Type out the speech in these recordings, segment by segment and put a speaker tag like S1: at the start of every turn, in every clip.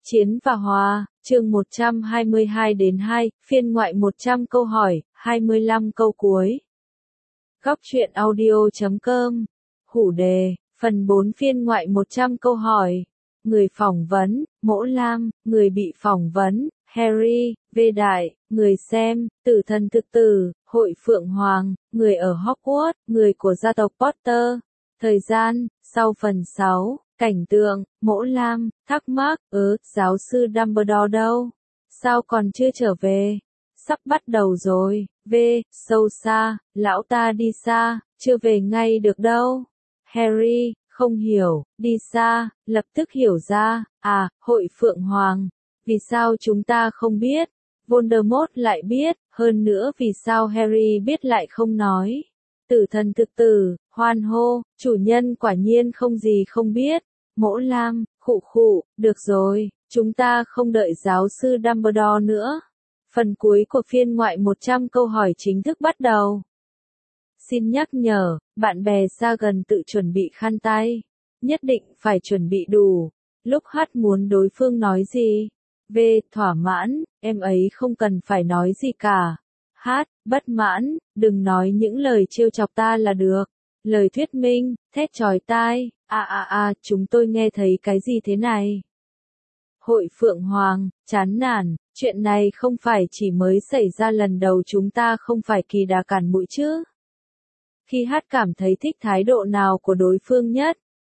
S1: Chiến và Hòa, chương 122-2, phiên ngoại 100 câu hỏi, 25 câu cuối. Góc truyện audio.com. Hủ đề, phần 4 phiên ngoại 100 câu hỏi. Người phỏng vấn, Mỗ Lam, người bị phỏng vấn, Harry, Vê Đại, người xem, Tử Thần Thực Tử, Hội Phượng Hoàng, người ở Hogwarts, người của gia tộc Potter. Thời gian, sau phần 6. Cảnh tượng, Mỗ Lam, thắc mắc, giáo sư Dumbledore đâu? Sao còn chưa trở về? Sắp bắt đầu rồi, sâu xa, lão ta đi xa, chưa về ngay được đâu. Harry, không hiểu, đi xa, lập tức hiểu ra, Hội Phượng Hoàng. Vì sao chúng ta không biết? Voldemort lại biết, hơn nữa vì sao Harry biết lại không nói? Tử Thần Thực Tử, hoan hô, chủ nhân quả nhiên không gì không biết. Mỗ Lam, khụ, được rồi, chúng ta không đợi giáo sư Dumbledore nữa. Phần cuối của phiên ngoại 100 câu hỏi chính thức bắt đầu. Xin nhắc nhở, bạn bè xa gần tự chuẩn bị khăn tay. Nhất định phải chuẩn bị đủ. Lúc hát muốn đối phương nói gì? Thỏa mãn, em ấy không cần phải nói gì cả. Hát, bất mãn, đừng nói những lời trêu chọc ta là được. Lời thuyết minh, thét chói tai, chúng tôi nghe thấy cái gì thế này? Hội Phượng Hoàng, chán nản, chuyện này không phải chỉ mới xảy ra lần đầu, chúng ta không phải kỳ đà cản mũi chứ? Khi hát cảm thấy thích thái độ nào của đối phương nhất?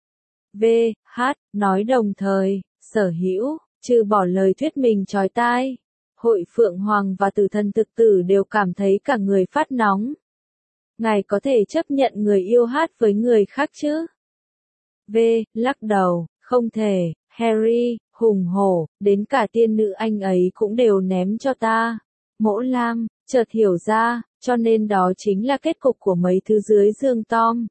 S1: Hát, nói đồng thời, sở hữu, trừ bỏ lời thuyết minh chói tai. Hội Phượng Hoàng và Tử Thần Thực Tử đều cảm thấy cả người phát nóng. Ngài có thể chấp nhận người yêu hát với người khác chứ? Lắc đầu, không thể. Harry, hùng hổ, đến cả tiên nữ anh ấy cũng đều ném cho ta. Mỗ Lam, chợt hiểu ra, cho nên đó chính là kết cục của mấy thứ dưới giường Tom.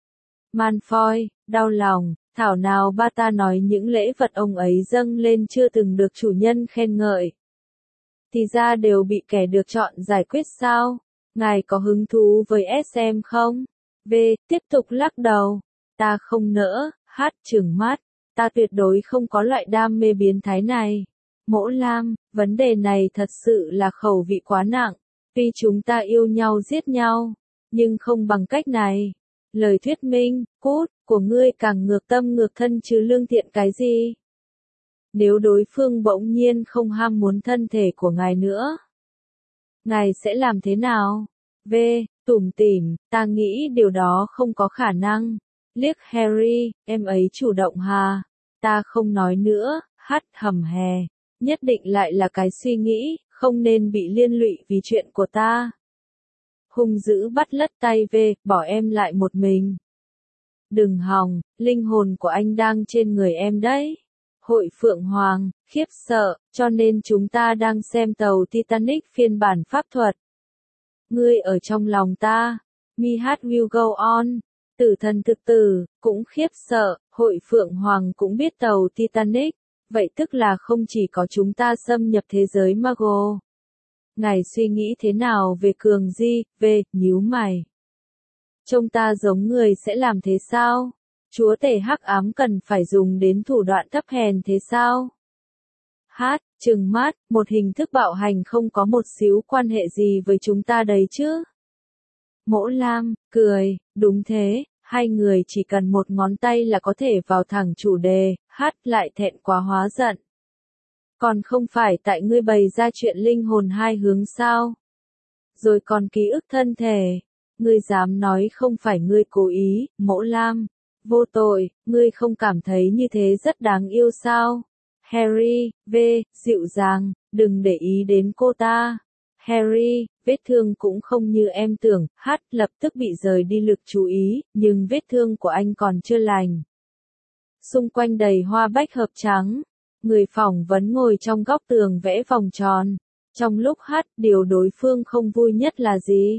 S1: Malfoy, đau lòng, thảo nào ba ta nói những lễ vật ông ấy dâng lên chưa từng được chủ nhân khen ngợi. Thì ra đều bị kẻ được chọn giải quyết sao? Ngài có hứng thú với SM không? Tiếp tục lắc đầu. Ta không nỡ, hát trừng mắt. Ta tuyệt đối không có loại đam mê biến thái này. Mỗ Lam, vấn đề này thật sự là khẩu vị quá nặng. Tuy chúng ta yêu nhau giết nhau, nhưng không bằng cách này. Lời thuyết minh, cút, của ngươi càng ngược tâm ngược thân chứ lương thiện cái gì? Nếu đối phương bỗng nhiên không ham muốn thân thể của ngài nữa, ngài sẽ làm thế nào? Tủm tỉm, ta nghĩ điều đó không có khả năng. Liếc Harry, em ấy chủ động hà. Ta không nói nữa, hát hầm hè. Nhất định lại là cái suy nghĩ, không nên bị liên lụy vì chuyện của ta. Hung dữ bắt lất tay bỏ em lại một mình. Đừng hòng, linh hồn của anh đang trên người em đấy. Hội Phượng Hoàng, khiếp sợ, cho nên chúng ta đang xem tàu Titanic phiên bản pháp thuật. Ngươi ở trong lòng ta. My heart will go on. Tử Thần Thực Tử, cũng khiếp sợ, Hội Phượng Hoàng cũng biết tàu Titanic. Vậy tức là không chỉ có chúng ta xâm nhập thế giới Muggle. Ngài suy nghĩ thế nào về Cường Di? Nhíu mày. Trông ta giống người sẽ làm thế sao? Chúa tể hắc ám cần phải dùng đến thủ đoạn thấp hèn thế sao? Hát, trừng mắt, một hình thức bạo hành không có một xíu quan hệ gì với chúng ta đấy chứ? Mỗ Lam, cười, đúng thế, hai người chỉ cần một ngón tay là có thể vào thẳng chủ đề, hát lại thẹn quá hóa giận. Còn không phải tại ngươi bày ra chuyện linh hồn hai hướng sao? Rồi còn ký ức thân thể. Ngươi dám nói không phải ngươi cố ý, Mỗ Lam. Vô tội, ngươi không cảm thấy như thế rất đáng yêu sao? Harry, dịu dàng, đừng để ý đến cô ta. Harry, vết thương cũng không như em tưởng, hát lập tức bị rời đi lực chú ý, nhưng vết thương của anh còn chưa lành. Xung quanh đầy hoa bách hợp trắng. Người phỏng vấn ngồi trong góc tường vẽ vòng tròn. Trong lúc hát, điều đối phương không vui nhất là gì?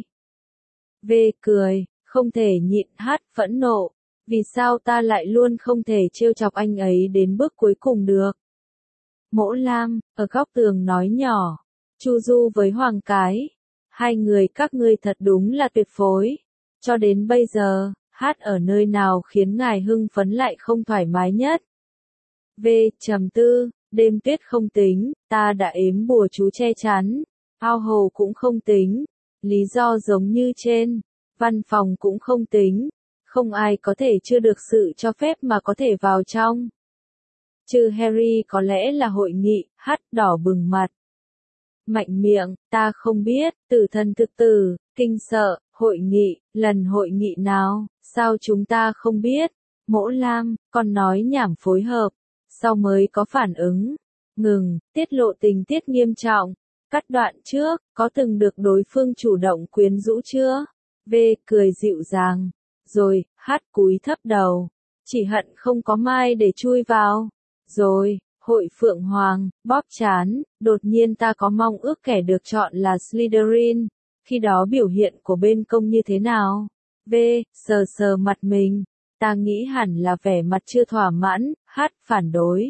S1: Cười, không thể nhịn, hát phẫn nộ. Vì sao ta lại luôn không thể trêu chọc anh ấy đến bước cuối cùng được? Mỗ Lam, ở góc tường nói nhỏ. Chu Du với Hoàng Cái. Hai người các ngươi thật đúng là tuyệt phối. Cho đến bây giờ, hát ở nơi nào khiến ngài hưng phấn lại không thoải mái nhất? Trầm tư, Đêm tuyết không tính, ta đã ếm bùa chú che chắn. Ao hồ cũng không tính. Lý do giống như trên. Văn phòng cũng không tính. Không ai có thể chưa được sự cho phép mà có thể vào trong. Trừ Harry có lẽ là hội nghị, hắt đỏ bừng mặt. Mạnh miệng, ta không biết, tử thần thực tử, kinh sợ, hội nghị, lần hội nghị nào, sao chúng ta không biết? Mỗ Lam, còn nói nhảm phối hợp, sau mới có phản ứng. Ngừng, tiết lộ tình tiết nghiêm trọng. Cắt đoạn trước, có từng được đối phương chủ động quyến rũ chưa? V cười dịu dàng. Rồi, hát cúi thấp đầu. Chỉ hận không có mai để chui vào. Rồi, hội Phượng Hoàng, bóp chán, đột nhiên ta có mong ước kẻ được chọn là Slytherin. Khi đó biểu hiện của bên công như thế nào? V sờ sờ mặt mình. Ta nghĩ hẳn là vẻ mặt chưa thỏa mãn, hát phản đối.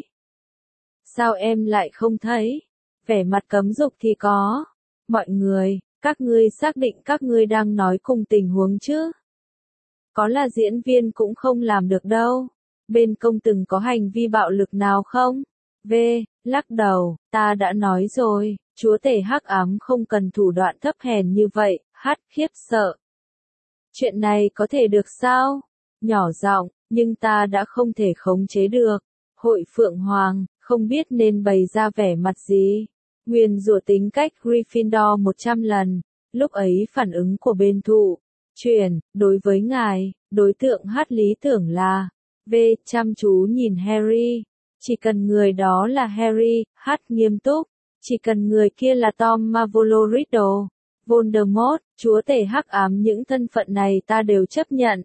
S1: Sao em lại không thấy? Vẻ mặt cấm dục thì có. Mọi người, các ngươi xác định các ngươi đang nói cùng tình huống chứ? Có là diễn viên cũng không làm được đâu. Bên công từng có hành vi bạo lực nào không? V lắc đầu, ta đã nói rồi, chúa tể hắc ám không cần thủ đoạn thấp hèn như vậy, hát khiếp sợ. Chuyện này có thể được sao? Nhỏ giọng, nhưng ta đã không thể khống chế được. Hội Phượng Hoàng, không biết nên bày ra vẻ mặt gì. Nguyền rủa tính cách Gryffindor 100 lần. Lúc ấy phản ứng của bên thụ. Chuyển, đối với ngài, đối tượng hát lý tưởng là. V chăm chú nhìn Harry. Chỉ cần người đó là Harry, hát nghiêm túc. Chỉ cần người kia là Tom Marvolo Riddle, Voldemort, chúa tể hắc ám, những thân phận này ta đều chấp nhận.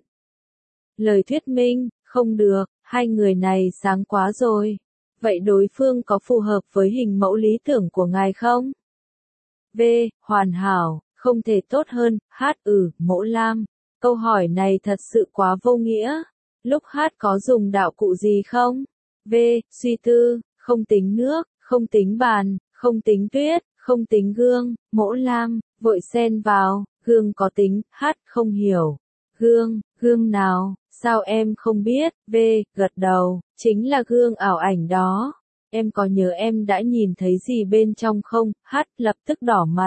S1: Lời thuyết minh, không được, hai người này sáng quá rồi. Vậy đối phương có phù hợp với hình mẫu lý tưởng của ngài không? V. Hoàn hảo, không thể tốt hơn, hát Mỗ Lam. Câu hỏi này thật sự quá vô nghĩa. Lúc hát có dùng đạo cụ gì không? V. Suy tư, không tính nước, không tính bàn, không tính tuyết, không tính gương, Mỗ Lam, vội xen vào, gương có tính, hát không hiểu. Gương nào, sao em không biết? V. Gật đầu, chính là gương ảo ảnh đó. Em có nhớ em đã nhìn thấy gì bên trong không? Hát lập tức đỏ mặt.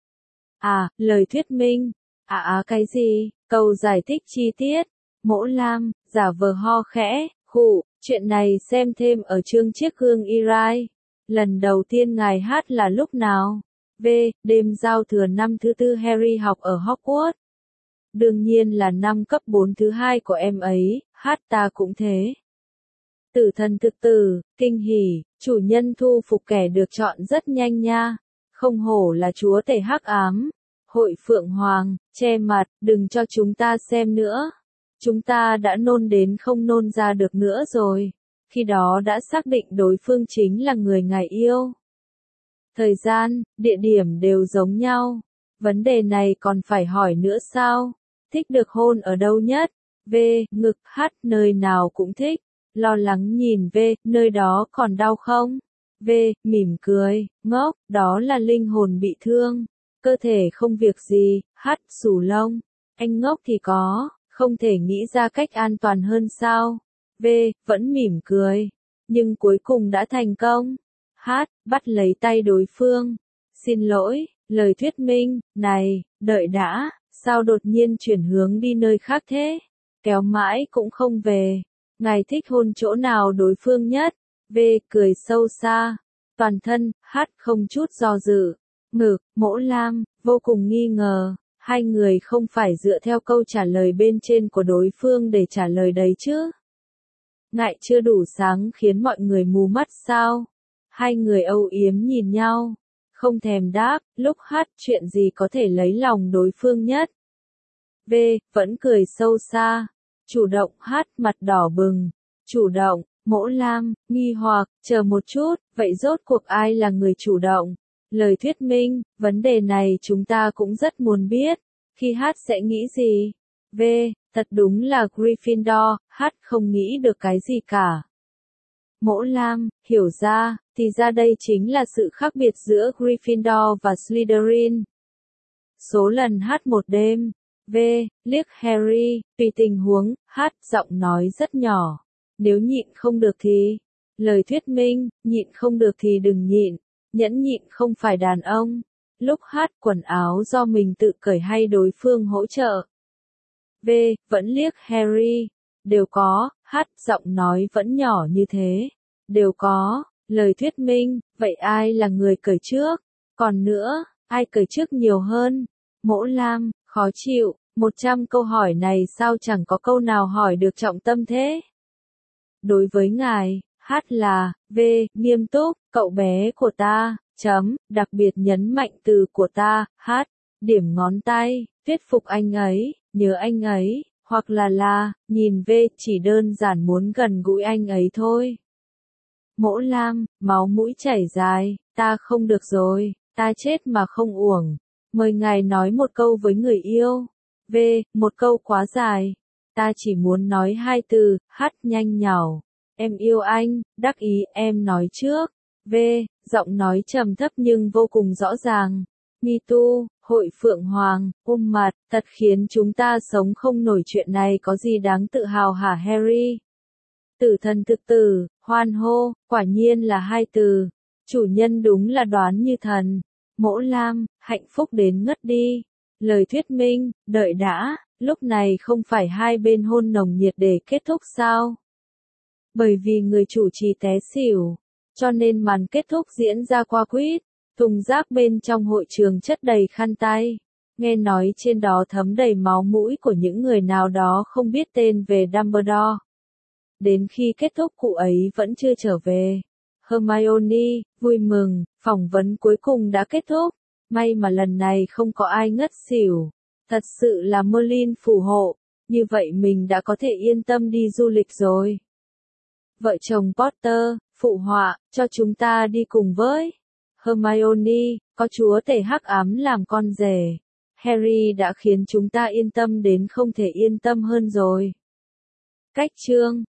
S1: À, lời thuyết minh. Cái gì? Câu giải thích chi tiết. Mỗ Lam, giả vờ ho khẽ, khụ, chuyện này xem thêm ở chương chiếc gương Irai. Lần đầu tiên ngài hát là lúc nào? V. Đêm giao thừa năm thứ 4 Harry học ở Hogwarts. Đương nhiên là năm cấp 4 thứ 2 của em ấy, hát ta cũng thế. Tử thần thực tử, kinh hỉ, chủ nhân thu phục kẻ được chọn rất nhanh nha. Không hổ là chúa tể hắc ám. Hội Phượng Hoàng, che mặt, đừng cho chúng ta xem nữa. Chúng ta đã nôn đến không nôn ra được nữa rồi. Khi đó đã xác định đối phương chính là người ngài yêu. Thời gian, địa điểm đều giống nhau. Vấn đề này còn phải hỏi nữa sao? Thích được hôn ở đâu nhất? V. Ngực, hát, nơi nào cũng thích. Lo lắng nhìn V. Nơi đó còn đau không? V. Mỉm cười, ngốc, đó là linh hồn bị thương. Cơ thể không việc gì, hát, xù lông. Anh ngốc thì có, không thể nghĩ ra cách an toàn hơn sao? V. Vẫn mỉm cười. Nhưng cuối cùng đã thành công. Hát, bắt lấy tay đối phương. Xin lỗi, lời thuyết minh, này, đợi đã, sao đột nhiên chuyển hướng đi nơi khác thế? Kéo mãi cũng không về. Ngài thích hôn chỗ nào đối phương nhất? V. Cười sâu xa. Toàn thân, hát không chút do dự. Ngực, Mỗ Lam, vô cùng nghi ngờ. Hai người không phải dựa theo câu trả lời bên trên của đối phương để trả lời đấy chứ? Ngại chưa đủ sáng khiến mọi người mù mắt sao? Hai người âu yếm nhìn nhau. Không thèm đáp, lúc hát chuyện gì có thể lấy lòng đối phương nhất? V. Vẫn cười sâu xa. Chủ động hát mặt đỏ bừng. Chủ động, Mỗ Lam, nghi hoặc, chờ một chút, vậy rốt cuộc ai là người chủ động? Lời thuyết minh, vấn đề này chúng ta cũng rất muốn biết. Khi hát sẽ nghĩ gì? V. Thật đúng là Gryffindor, hát không nghĩ được cái gì cả. Mỗ Lam, hiểu ra, thì ra đây chính là sự khác biệt giữa Gryffindor và Slytherin. Số lần hát một đêm. V. Liếc Harry, tùy tình huống, hát giọng nói rất nhỏ. Nếu nhịn không được thì. Lời thuyết minh, nhịn không được thì đừng nhịn, nhẫn nhịn không phải đàn ông. Lúc H, quần áo do mình tự cởi hay đối phương hỗ trợ? V, vẫn liếc Harry. Đều có. H, giọng nói vẫn nhỏ như thế. Đều có. Lời thuyết minh, vậy ai là người cởi trước? Còn nữa, ai cởi trước nhiều hơn? Mỗ Lam, khó chịu, 100 câu hỏi này sao chẳng có câu nào hỏi được trọng tâm thế? Đối với ngài, H là, V, nghiêm túc, cậu bé của ta, chấm, đặc biệt nhấn mạnh từ của ta, H, điểm ngón tay, thuyết phục anh ấy, nhớ anh ấy, hoặc là, nhìn V chỉ đơn giản muốn gần gũi anh ấy thôi. Mỗ Lam, máu mũi chảy dài, ta không được rồi, ta chết mà không uổng. Mời ngài nói một câu với người yêu. V, một câu quá dài. Ta chỉ muốn nói 2 từ, H nhanh nhảu. Em yêu anh, đắc ý, em nói trước. V, giọng nói trầm thấp nhưng vô cùng rõ ràng. Me too, hội Phượng Hoàng, mặt, thật khiến chúng ta sống không nổi, chuyện này có gì đáng tự hào hả Harry? Tử thần thực tử, hoan hô, quả nhiên là 2 từ. Chủ nhân đúng là đoán như thần. Mỗ Lam, hạnh phúc đến ngất đi. Lời thuyết minh, đợi đã, lúc này không phải hai bên hôn nồng nhiệt để kết thúc sao? Bởi vì người chủ trì té xỉu, cho nên màn kết thúc diễn ra qua quýt. Thùng rác bên trong hội trường chất đầy khăn tay. Nghe nói trên đó thấm đầy máu mũi của những người nào đó không biết tên về Dumbledore. Đến khi kết thúc cụ ấy vẫn chưa trở về. Hermione, vui mừng, phỏng vấn cuối cùng đã kết thúc. May mà lần này không có ai ngất xỉu. Thật sự là Merlin phù hộ. Như vậy mình đã có thể yên tâm đi du lịch rồi. Vợ chồng Potter, phụ họa, cho chúng ta đi cùng với. Hermione, có chúa tể hắc ám làm con rể. Harry đã khiến chúng ta yên tâm đến không thể yên tâm hơn rồi. Cách chương